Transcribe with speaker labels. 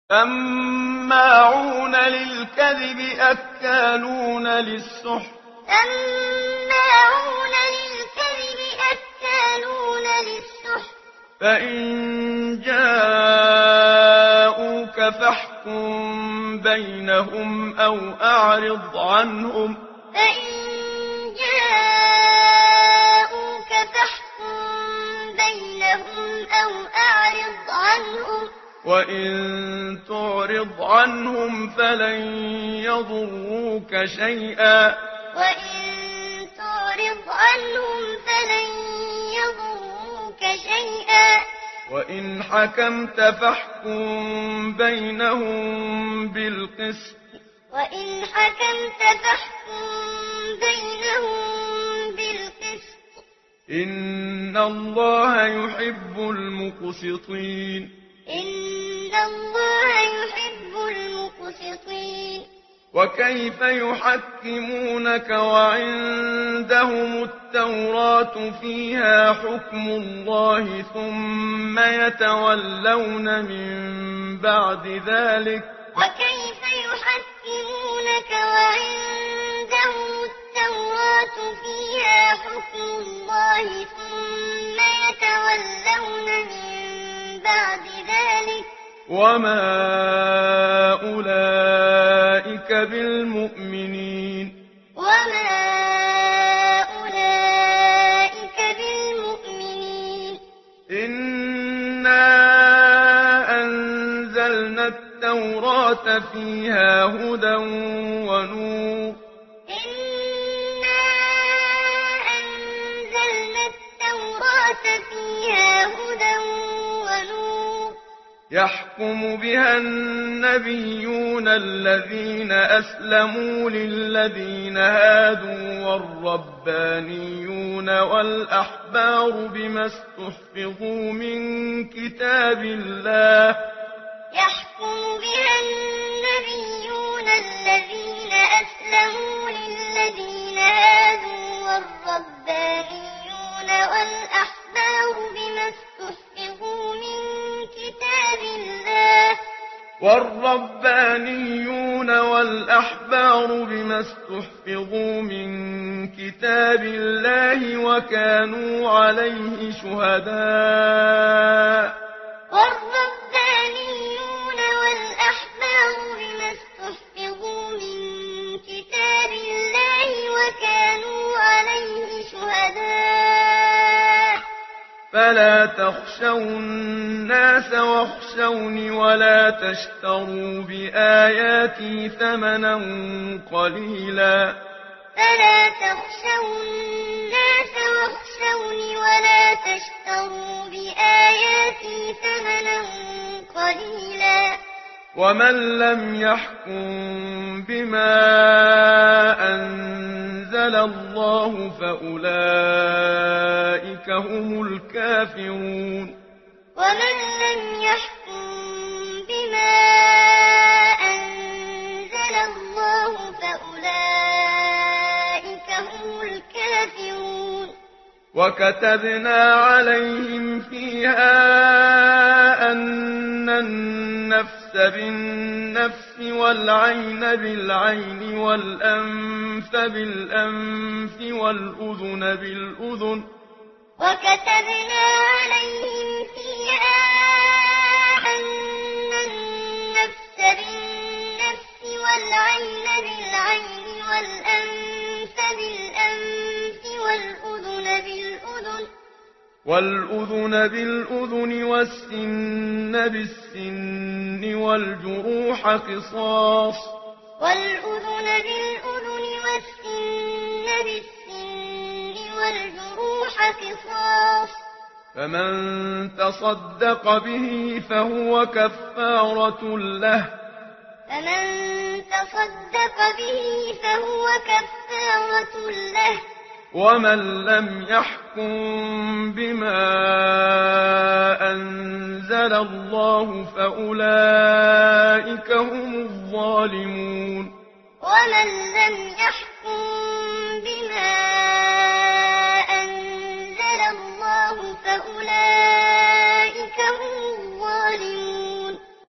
Speaker 1: سماعون للكذب أكالون للسحت
Speaker 2: سماعون للكذب أكالون للسحت
Speaker 1: فإن جاءوك فاحكم بينهم أو أعرض عنهم
Speaker 2: فإن جاءوك فاحكم بينهم أو أعرض عنهم
Speaker 1: وإن تعرض عنهم فلن يضروك شيئا
Speaker 2: وإن تعرض عنهم فلن يضروك شيئا
Speaker 1: وإن حكمت فاحكم بينهم بالقسط
Speaker 2: وإن حكمت فاحكم بينهم بالقسط
Speaker 1: إن الله يحب المقسطين
Speaker 2: إن الله يحب المقسطين
Speaker 1: وكيف يحكمونك وعندهم التوراة فيها حكم الله ثم يتولون من بعد ذلك
Speaker 2: وكيف يحكمونك وعندهم التوراة فيها حكم الله ثم يتولون من بعد ذلك
Speaker 1: وما أولئك بالمؤمنين
Speaker 2: وما أولئك بالمؤمنين
Speaker 1: إنا أنزلنا التوراة فيها هدى ونور
Speaker 2: إنا أنزلنا التوراة فيها هدى ونور
Speaker 1: يحكم بها النبيون الذين أسلموا للذين هادوا والربانيون والأحبار بما استحفظوا من كتاب الله
Speaker 2: يحكم بها النبيون الذين أسلموا للذين هادوا والربانيون والأحبار بما استحفظوا من كتاب الله
Speaker 1: وكانوا عليه شهداء
Speaker 2: والربانيون والأحبار بما استحفظوا من كتاب الله وكانوا عليه شهداء
Speaker 1: فلا تخشوا الناس واخشوني ولا تشتروا بآياتي ثمنا قليلا
Speaker 2: فلا تخشوا الناس واخشوني ولا تشتروا بآياتي ثمنا قليلا
Speaker 1: ومن لم يحكم بما أنزل الله فأولئك هم الكافرون
Speaker 2: ومن لم يحكم بما أنزل الله فأولئك هم الكافرون
Speaker 1: وكتبنا عليهم فيها أن النفس بالنفس والعين بالعين والأنف بالأنف والأذن بالأذن
Speaker 2: وكتبنا عليهم فيها أن النفس بالنفس والعين بالعين والأنف بالأنف والأذن بالأذن
Speaker 1: والسن بالسن والجروح قصاص
Speaker 2: والأذن بالأذن والسن بالسن والجروح قصاص
Speaker 1: فمن تصدق به فهو كفارة له
Speaker 2: فمن تصدق به فهو كفارة له
Speaker 1: ومن لم يحكم بما أنزل الله فأولئك هم الظالمون
Speaker 2: ومن لم يحكم بما أنزل الله فأولئك